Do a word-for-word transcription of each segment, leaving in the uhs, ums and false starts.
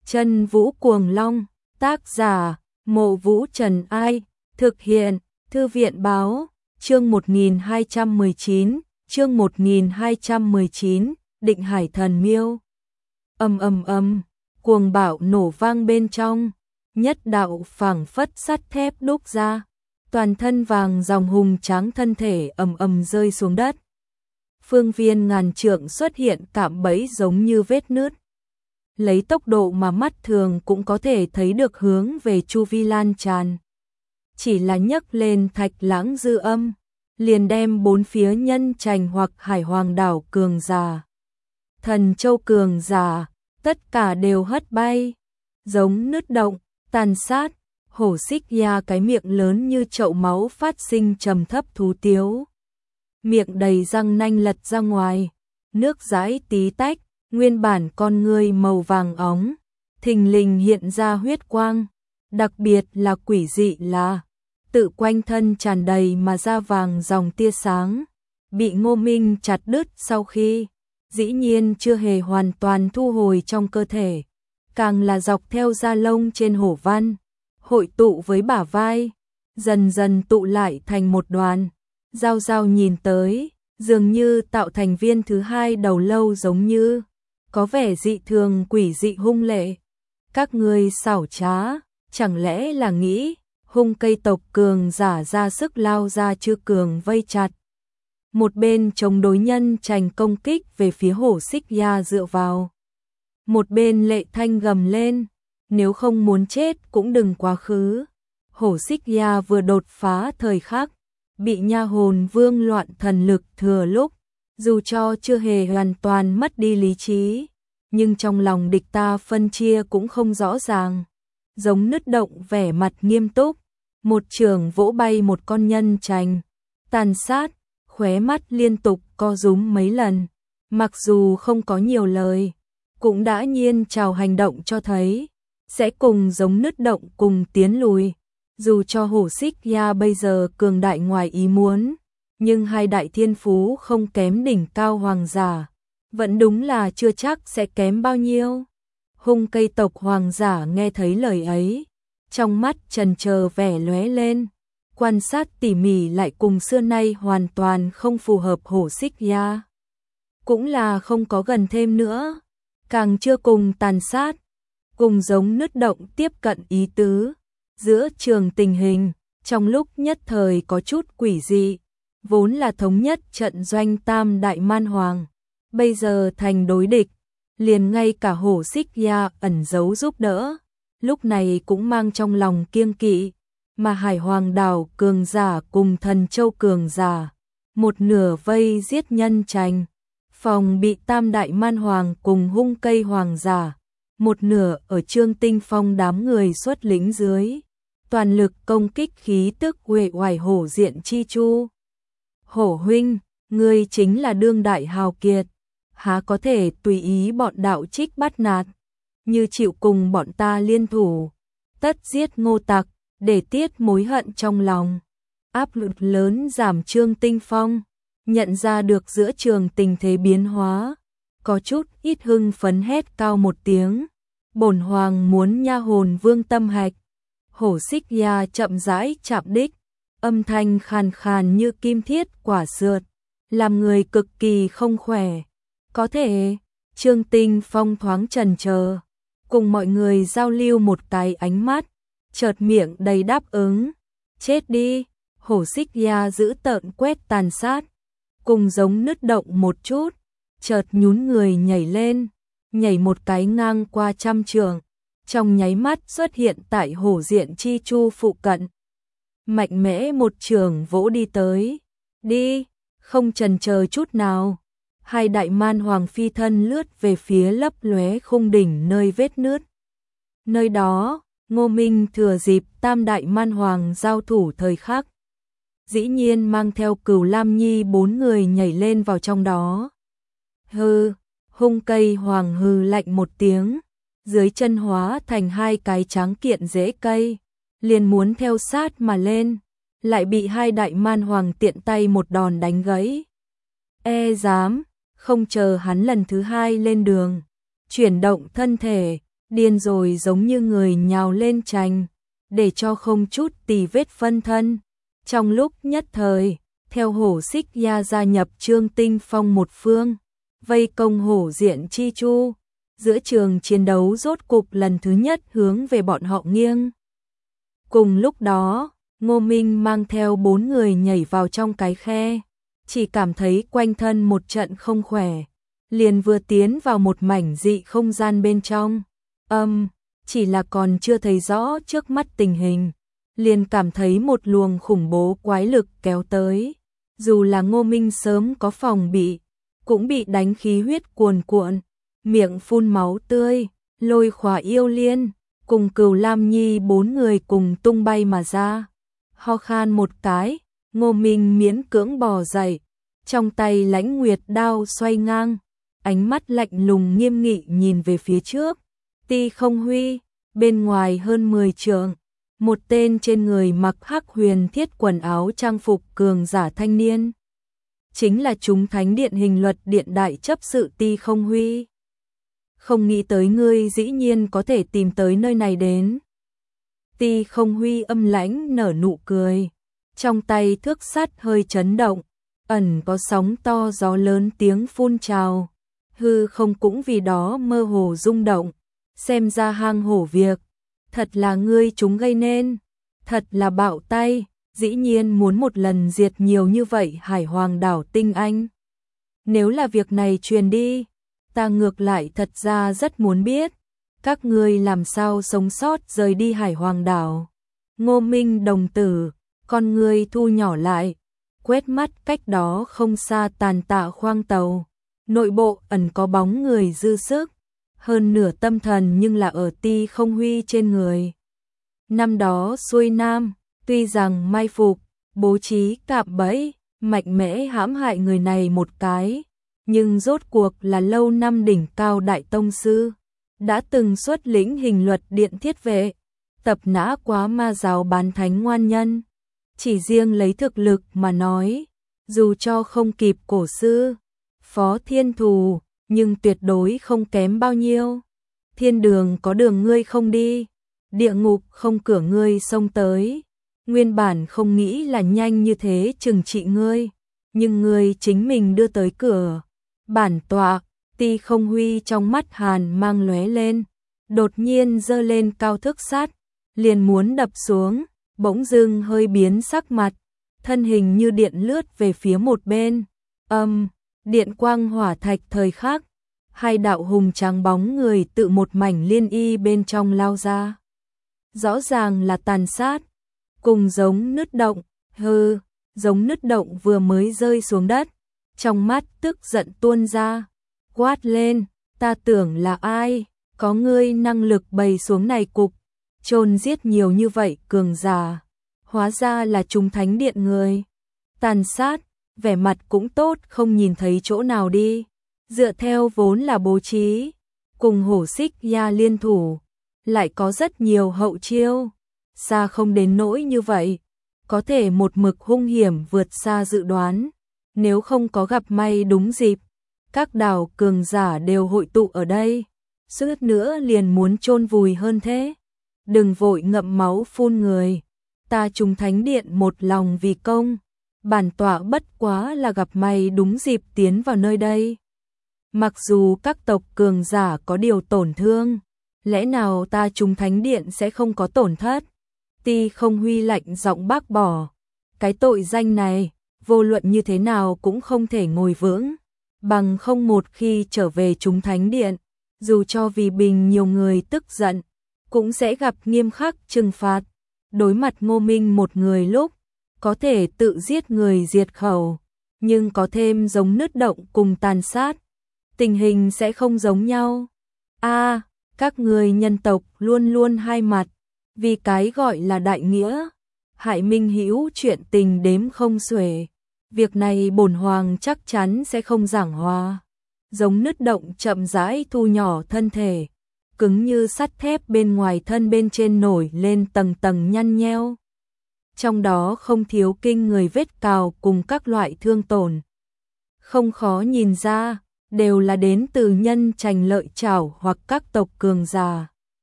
Chân Vũ Cuồng Long, tác giả, Mộ Vũ Trần Ai, thực hiện, Thư viện Báo, chương một nghìn hai trăm mười chín, chương một nghìn hai trăm mười chín, Định Hải Thần Miêu. Ầm ầm ầm, cuồng bạo nổ vang bên trong, nhất đạo phảng phất sắt thép đúc ra, toàn thân vàng dòng hùng tráng thân thể ầm ầm rơi xuống đất. Phương viên ngàn trượng xuất hiện cạm bẫy giống như vết nứt. Lấy tốc độ mà mắt thường cũng có thể thấy được hướng về chu vi lan tràn. Chỉ là nhấc lên thạch lãng dư âm, liền đem bốn phía nhân trành hoặc hải hoàng đảo cường giả, thần châu cường giả, tất cả đều hất bay, giống nứt động, tàn sát. Hổ xích ya cái miệng lớn như chậu máu phát sinh trầm thấp thú tiếu. Miệng đầy răng nanh lật ra ngoài, nước dãi tí tách, nguyên bản con ngươi màu vàng óng, thình lình hiện ra huyết quang, đặc biệt là quỷ dị là tự quanh thân tràn đầy mà ra vàng dòng tia sáng, bị Ngô Minh chặt đứt sau khi dĩ nhiên chưa hề hoàn toàn thu hồi trong cơ thể, càng là dọc theo da lông trên hổ văn, hội tụ với bả vai, dần dần tụ lại thành một đoàn. Giao Giao nhìn tới, dường như tạo thành viên thứ hai đầu lâu giống như, có vẻ dị thường quỷ dị hung lệ. Các ngươi xảo trá, chẳng lẽ là nghĩ, hung cây tộc cường giả ra sức lao ra chư cường vây chặt. Một bên chống đối nhân trành công kích về phía hổ xích ya dựa vào. Một bên lệ thanh gầm lên, nếu không muốn chết cũng đừng quá khứ. Hổ xích ya vừa đột phá thời khắc, bị nha hồn vương loạn thần lực thừa lúc, dù cho chưa hề hoàn toàn mất đi lý trí, nhưng trong lòng địch ta phân chia cũng không rõ ràng. Giống nứt động vẻ mặt nghiêm túc, một trường vỗ bay một con nhân trành, tàn sát, khóe mắt liên tục co rúm mấy lần, mặc dù không có nhiều lời, cũng đã nhiên chào hành động cho thấy, sẽ cùng giống nứt động cùng tiến lùi. Dù cho hổ xích ya bây giờ cường đại ngoài ý muốn, nhưng hai đại thiên phú không kém đỉnh cao hoàng giả, vẫn đúng là chưa chắc sẽ kém bao nhiêu. Hung cây tộc hoàng giả nghe thấy lời ấy, trong mắt trần chờ vẻ lóe lên, quan sát tỉ mỉ lại cùng xưa nay hoàn toàn không phù hợp hổ xích ya. Cũng là không có gần thêm nữa, càng chưa cùng tàn sát, cùng giống nứt động tiếp cận ý tứ. Giữa trường tình hình, trong lúc nhất thời có chút quỷ dị, vốn là thống nhất trận doanh tam đại man hoàng, bây giờ thành đối địch, liền ngay cả hổ xích ya ẩn giấu giúp đỡ, lúc này cũng mang trong lòng kiêng kỵ, mà hải hoàng đảo cường giả cùng thần châu cường giả, một nửa vây giết nhân trành, phòng bị tam đại man hoàng cùng hung cây hoàng giả, một nửa ở Trương Tinh Phong đám người xuất lĩnh dưới, toàn lực công kích khí tức uể oải hổ diện chi chu. Hổ huynh, ngươi chính là đương đại hào kiệt, há có thể tùy ý bọn đạo trích bắt nạt, như chịu cùng bọn ta liên thủ, tất giết Ngô tặc, để tiết mối hận trong lòng. Áp lực lớn giảm. Trương Tinh Phong nhận ra được giữa trường tình thế biến hóa, có chút ít hưng phấn hét cao một tiếng, bổn hoàng muốn nha hồn vương tâm hạch. Hổ xích ya chậm rãi chạm đích, âm thanh khàn khàn như kim thiết quả sượt, làm người cực kỳ không khỏe. Có thể, Trương Tinh Phong thoáng chần chờ, cùng mọi người giao lưu một cái ánh mắt, chợt miệng đầy đáp ứng. Chết đi, hổ xích ya giữ tợn quét tàn sát, cùng giống nứt động một chút, chợt nhún người nhảy lên, nhảy một cái ngang qua trăm trượng. Trong nháy mắt xuất hiện tại hổ diện chi chu phụ cận. Mạnh mẽ một trường vỗ đi tới. Đi, không chần chờ chút nào. Hai đại man hoàng phi thân lướt về phía lấp lóe khung đỉnh nơi vết nứt. Nơi đó, Ngô Minh thừa dịp tam đại man hoàng giao thủ thời khắc, dĩ nhiên mang theo Cửu Lam Nhi bốn người nhảy lên vào trong đó. Hừ, hung cây hoàng hừ lạnh một tiếng, dưới chân hóa thành hai cái tráng kiện rễ cây, liền muốn theo sát mà lên, lại bị hai đại man hoàng tiện tay một đòn đánh gãy. E dám, không chờ hắn lần thứ hai lên đường, chuyển động thân thể, điên rồi giống như người nhào lên trành, để cho không chút tì vết phân thân. Trong lúc nhất thời, theo hổ xích ya gia nhập Trương Tinh Phong một phương, vây công hổ diện chi chu, giữa trường chiến đấu rốt cục lần thứ nhất hướng về bọn họ nghiêng. Cùng lúc đó, Ngô Minh mang theo bốn người nhảy vào trong cái khe, chỉ cảm thấy quanh thân một trận không khỏe, liền vừa tiến vào một mảnh dị không gian bên trong. Âm, um, chỉ là còn chưa thấy rõ trước mắt tình hình, liền cảm thấy một luồng khủng bố quái lực kéo tới. Dù là Ngô Minh sớm có phòng bị, cũng bị đánh khí huyết cuồn cuộn, miệng phun máu tươi, lôi khỏa yêu liên, cùng Cửu Lam Nhi bốn người cùng tung bay mà ra. Ho khan một cái, Ngô Minh miễn cưỡng bò dậy, trong tay lãnh nguyệt đao xoay ngang, ánh mắt lạnh lùng nghiêm nghị nhìn về phía trước. Ti Không Huy, bên ngoài hơn mười trượng, một tên trên người mặc hắc huyền thiết quần áo trang phục cường giả thanh niên. Chính là chúng thánh điện hình luật điện đại chấp sự Ti Không Huy. Không nghĩ tới ngươi dĩ nhiên có thể tìm tới nơi này đến. Ti Không Huy âm lãnh nở nụ cười, trong tay thước sắt hơi chấn động, ẩn có sóng to gió lớn tiếng phun trào, hư không cũng vì đó mơ hồ rung động. Xem ra hang hổ việc, thật là ngươi chúng gây nên, thật là bạo tay, dĩ nhiên muốn một lần diệt nhiều như vậy Hải Hoàng đảo tinh anh. Nếu là việc này truyền đi, ta ngược lại thật ra rất muốn biết, các ngươi làm sao sống sót rời đi Hải Hoàng đảo. Ngô Minh đồng tử, con ngươi thu nhỏ lại, quét mắt cách đó không xa tàn tạ khoang tàu, nội bộ ẩn có bóng người dư sức. Hơn nửa tâm thần nhưng là ở Ti Không Huy trên người. Năm đó xuôi nam, tuy rằng mai phục, bố trí cạm bẫy, mạnh mẽ hãm hại người này một cái, nhưng rốt cuộc là lâu năm đỉnh cao đại tông sư, đã từng xuất lĩnh hình luật điện thiết vệ, tập nã quá ma giáo bán thánh ngoan nhân. Chỉ riêng lấy thực lực mà nói, dù cho không kịp cổ sư, Phó Thiên Thù, nhưng tuyệt đối không kém bao nhiêu. Thiên đường có đường ngươi không đi, địa ngục không cửa ngươi xông tới. Nguyên bản không nghĩ là nhanh như thế trừng trị ngươi, nhưng ngươi chính mình đưa tới cửa. Bản tọa, Ti Không Huy trong mắt hàn mang lóe lên, đột nhiên giơ lên cao thước sắt, liền muốn đập xuống, bỗng dưng hơi biến sắc mặt, thân hình như điện lướt về phía một bên. Âm, um, điện quang hỏa thạch thời khắc, hai đạo hùng tráng bóng người tự một mảnh liên y bên trong lao ra. Rõ ràng là tàn sát, cùng giống nứt động, hừ, giống nứt động vừa mới rơi xuống đất, trong mắt tức giận tuôn ra, quát lên, ta tưởng là ai, có ngươi năng lực bày xuống này cục, chôn giết nhiều như vậy cường giả, hóa ra là chúng thánh điện người. Tàn sát, vẻ mặt cũng tốt không nhìn thấy chỗ nào đi, dựa theo vốn là bố trí, cùng hổ xích ya liên thủ, lại có rất nhiều hậu chiêu, xa không đến nỗi như vậy, có thể một mực hung hiểm vượt xa dự đoán, nếu không có gặp may đúng dịp, các đảo cường giả đều hội tụ ở đây, suýt nữa liền muốn chôn vùi hơn thế. Đừng vội ngậm máu phun người, ta chúng thánh điện một lòng vì công, bản tọa bất quá là gặp may đúng dịp tiến vào nơi đây. Mặc dù các tộc cường giả có điều tổn thương, lẽ nào ta chúng thánh điện sẽ không có tổn thất? Ti Không Huy lạnh giọng bác bỏ, cái tội danh này, vô luận như thế nào cũng không thể ngồi vững, bằng không một khi trở về chúng thánh điện, dù cho vì bình nhiều người tức giận, cũng sẽ gặp nghiêm khắc trừng phạt. Đối mặt Ngô Minh một người lúc, có thể tự giết người diệt khẩu, nhưng có thêm giống nứt động cùng tàn sát, tình hình sẽ không giống nhau. A, à, các người nhân tộc luôn luôn hai mặt, vì cái gọi là đại nghĩa, hại minh hữu chuyện tình đếm không xuể. Việc này bổn hoàng chắc chắn sẽ không giảng hòa. Giống nứt động chậm rãi thu nhỏ thân thể, cứng như sắt thép bên ngoài thân bên trên nổi lên tầng tầng nhăn nheo. Trong đó không thiếu kinh người vết cào cùng các loại thương tổn. Không khó nhìn ra, đều là đến từ nhân trành lợi chảo hoặc các tộc cường giả.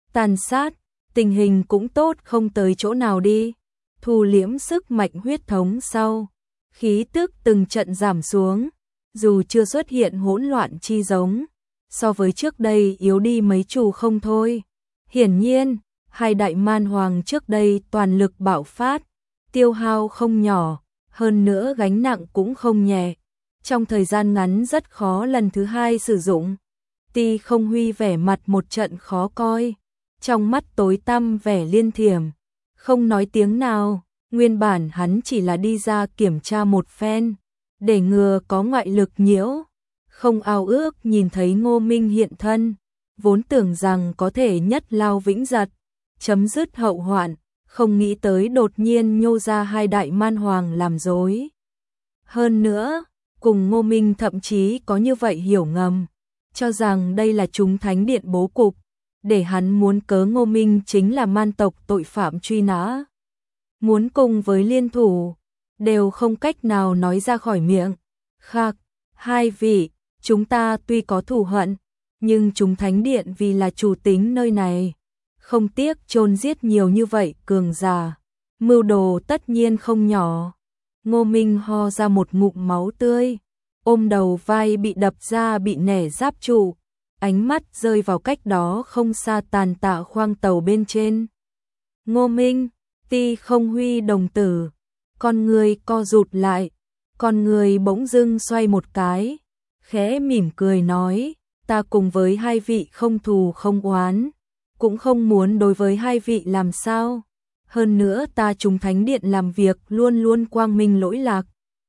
tàn sát, tình hình cũng tốt không tới chỗ nào đi. Thu liễm sức mạnh huyết thống sau, khí tức từng trận giảm xuống, dù chưa xuất hiện hỗn loạn chi giống, so với trước đây yếu đi mấy chủ không thôi. Hiển nhiên, hai đại man hoàng trước đây toàn lực bạo phát, tiêu hao không nhỏ, hơn nữa gánh nặng cũng không nhẹ. Trong thời gian ngắn rất khó lần thứ hai sử dụng. Ti Không Huy vẻ mặt một trận khó coi, trong mắt tối tăm vẻ liên thiểm, không nói tiếng nào. Nguyên bản hắn chỉ là đi ra kiểm tra một phen, để ngừa có ngoại lực nhiễu, không ao ước nhìn thấy Ngô Minh hiện thân, vốn tưởng rằng có thể nhất lao vĩnh giật, chấm dứt hậu hoạn, không nghĩ tới đột nhiên nhô ra hai đại man hoàng làm dối. Hơn nữa, cùng Ngô Minh thậm chí có như vậy hiểu ngầm, cho rằng đây là chúng thánh điện bố cục, để hắn muốn cớ Ngô Minh chính là man tộc tội phạm truy nã. Muốn cùng với liên thủ, đều không cách nào nói ra khỏi miệng. Khác, hai vị, chúng ta tuy có thù hận, nhưng chúng thánh điện vì là chủ tính nơi này, không tiếc chôn giết nhiều như vậy cường giả, mưu đồ tất nhiên không nhỏ. Ngô Minh ho ra một ngụm máu tươi, ôm đầu vai bị đập ra bị nẻ giáp trụ, ánh mắt rơi vào cách đó không xa tàn tạ khoang tàu bên trên. Ngô Minh, Ti Không Huy đồng tử, con người co rụt lại, con người bỗng dưng xoay một cái, khẽ mỉm cười nói, ta cùng với hai vị không thù không oán, cũng không muốn đối với hai vị làm sao. Hơn nữa ta chúng thánh điện làm việc luôn luôn quang minh lỗi lạc.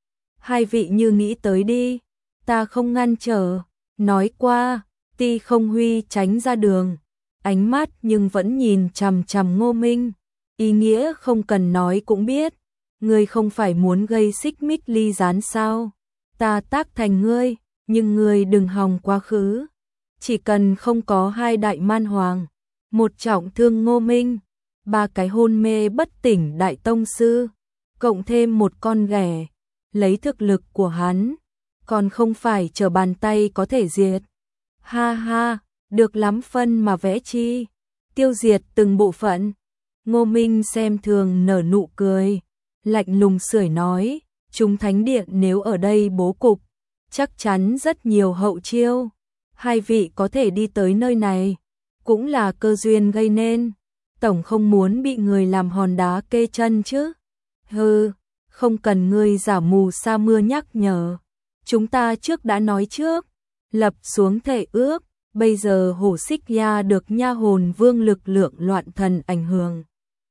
Hai vị như nghĩ tới đi, ta không ngăn trở. Nói qua, Ti Không Huy tránh ra đường, ánh mắt nhưng vẫn nhìn chằm chằm Ngô Minh. Ý nghĩa không cần nói cũng biết, ngươi không phải muốn gây xích mích ly gián sao? Ta tác thành ngươi, nhưng ngươi đừng hòng quá khứ. Chỉ cần không có hai đại man hoàng, một trọng thương Ngô Minh, ba cái hôn mê bất tỉnh đại tông sư, cộng thêm một con ghẻ, lấy thực lực của hắn, còn không phải trở bàn tay có thể diệt. Ha ha, được lắm phân mà vẽ chi, tiêu diệt từng bộ phận. Ngô Minh xem thường nở nụ cười, lạnh lùng sưởi nói, chúng thánh điện nếu ở đây bố cục, chắc chắn rất nhiều hậu chiêu. Hai vị có thể đi tới nơi này, cũng là cơ duyên gây nên. Tổng không muốn bị người làm hòn đá kê chân chứ. Hừ, không cần ngươi giả mù sa mưa nhắc nhở. Chúng ta trước đã nói trước, lập xuống thể ước, bây giờ hổ xích ya được nha hồn vương lực lượng loạn thần ảnh hưởng.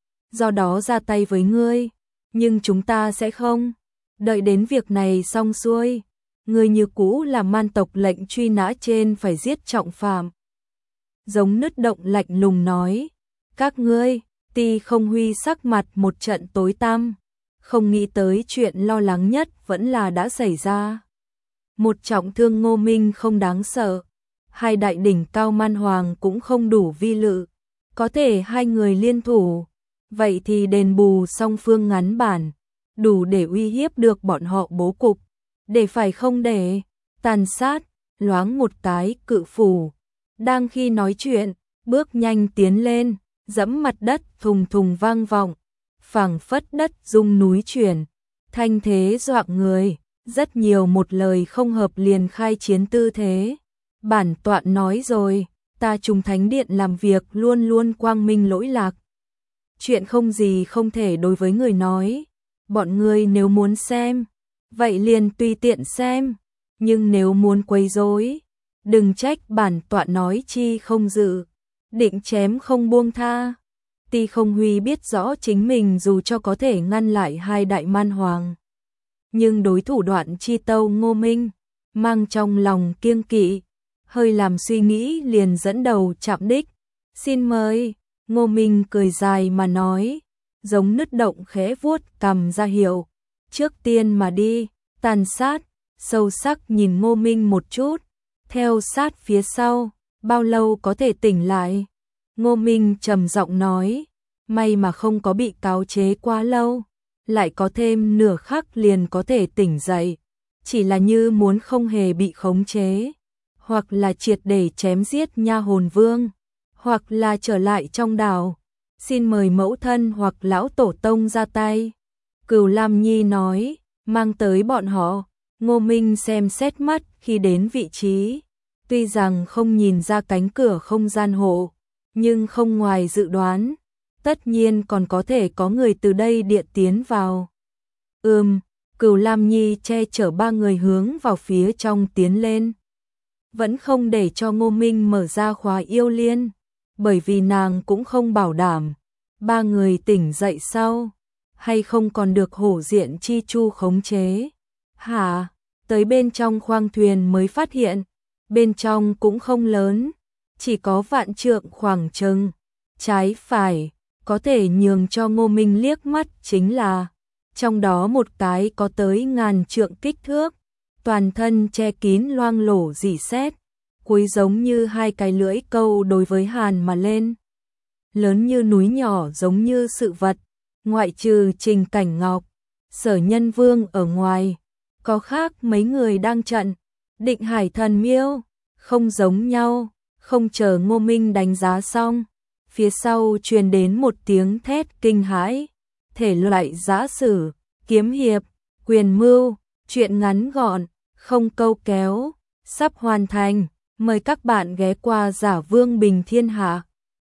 Do đó ra tay với ngươi, nhưng chúng ta sẽ không. Đợi đến việc này xong xuôi, ngươi như cũ là man tộc lệnh truy nã trên phải giết trọng phạm. Giống nứt động lạnh lùng nói, các ngươi. Ti Không Huy sắc mặt một trận tối tăm, không nghĩ tới chuyện lo lắng nhất vẫn là đã xảy ra. Một trọng thương Ngô Minh không đáng sợ, hai đại đỉnh cao man hoàng cũng không đủ vi lự, có thể hai người liên thủ, vậy thì đền bù song phương ngắn bản, đủ để uy hiếp được bọn họ bố cục, để phải không để tàn sát. Loáng một cái cự phủ, đang khi nói chuyện, bước nhanh tiến lên, dẫm mặt đất thùng thùng vang vọng, phảng phất đất rung núi chuyển, thanh thế dọa người, rất nhiều một lời không hợp liền khai chiến tư thế. Bản tọa nói rồi, ta chúng thánh điện làm việc luôn luôn quang minh lỗi lạc. Chuyện không gì không thể đối với người nói, bọn ngươi nếu muốn xem, vậy liền tùy tiện xem, nhưng nếu muốn quấy rối, đừng trách bản tọa nói chi không dự, định chém không buông tha. Ti Không Huy biết rõ chính mình dù cho có thể ngăn lại hai đại man hoàng, nhưng đối thủ đoạn chi tâu Ngô Minh, mang trong lòng kiêng kỵ, hơi làm suy nghĩ liền dẫn đầu chạm đích. Xin mời. Ngô Minh cười dài mà nói, giống nứt động khẽ vuốt cằm ra hiệu, trước tiên mà đi. Tàn sát, sâu sắc nhìn Ngô Minh một chút, theo sát phía sau, bao lâu có thể tỉnh lại? Ngô Minh trầm giọng nói, may mà không có bị cáo chế quá lâu, lại có thêm nửa khắc liền có thể tỉnh dậy, chỉ là như muốn không hề bị khống chế, hoặc là triệt để chém giết nha hồn vương, hoặc là trở lại trong đảo, xin mời mẫu thân hoặc lão tổ tông ra tay. Cửu Lam Nhi nói, mang tới bọn họ. Ngô Minh xem xét mắt khi đến vị trí, tuy rằng không nhìn ra cánh cửa không gian hộ, nhưng không ngoài dự đoán, tất nhiên còn có thể có người từ đây điện tiến vào. Ừm, Cửu Lam Nhi che chở ba người hướng vào phía trong tiến lên. Vẫn không để cho Ngô Minh mở ra khóa yêu liên, bởi vì nàng cũng không bảo đảm ba người tỉnh dậy sau hay không còn được hổ diện chi chu khống chế. Hả? Tới bên trong khoang thuyền mới phát hiện, bên trong cũng không lớn, chỉ có vạn trượng khoảng chừng, trái phải, có thể nhường cho Ngô Minh liếc mắt chính là, trong đó một cái có tới ngàn trượng kích thước, toàn thân che kín loang lổ rỉ sét, cuối giống như hai cái lưỡi câu đối với Hàn mà lên. Lớn như núi nhỏ giống như sự vật, ngoại trừ Trình Cảnh Ngọc, Sở Nhân Vương ở ngoài, có khác mấy người đang trận, Định Hải Thần Miêu, không giống nhau. Không chờ Ngô Minh đánh giá xong, phía sau truyền đến một tiếng thét kinh hãi, thể loại giã sử, kiếm hiệp, quyền mưu, truyện ngắn gọn, không câu kéo, sắp hoàn thành, mời các bạn ghé qua Giả Vương Bình Thiên Hạ.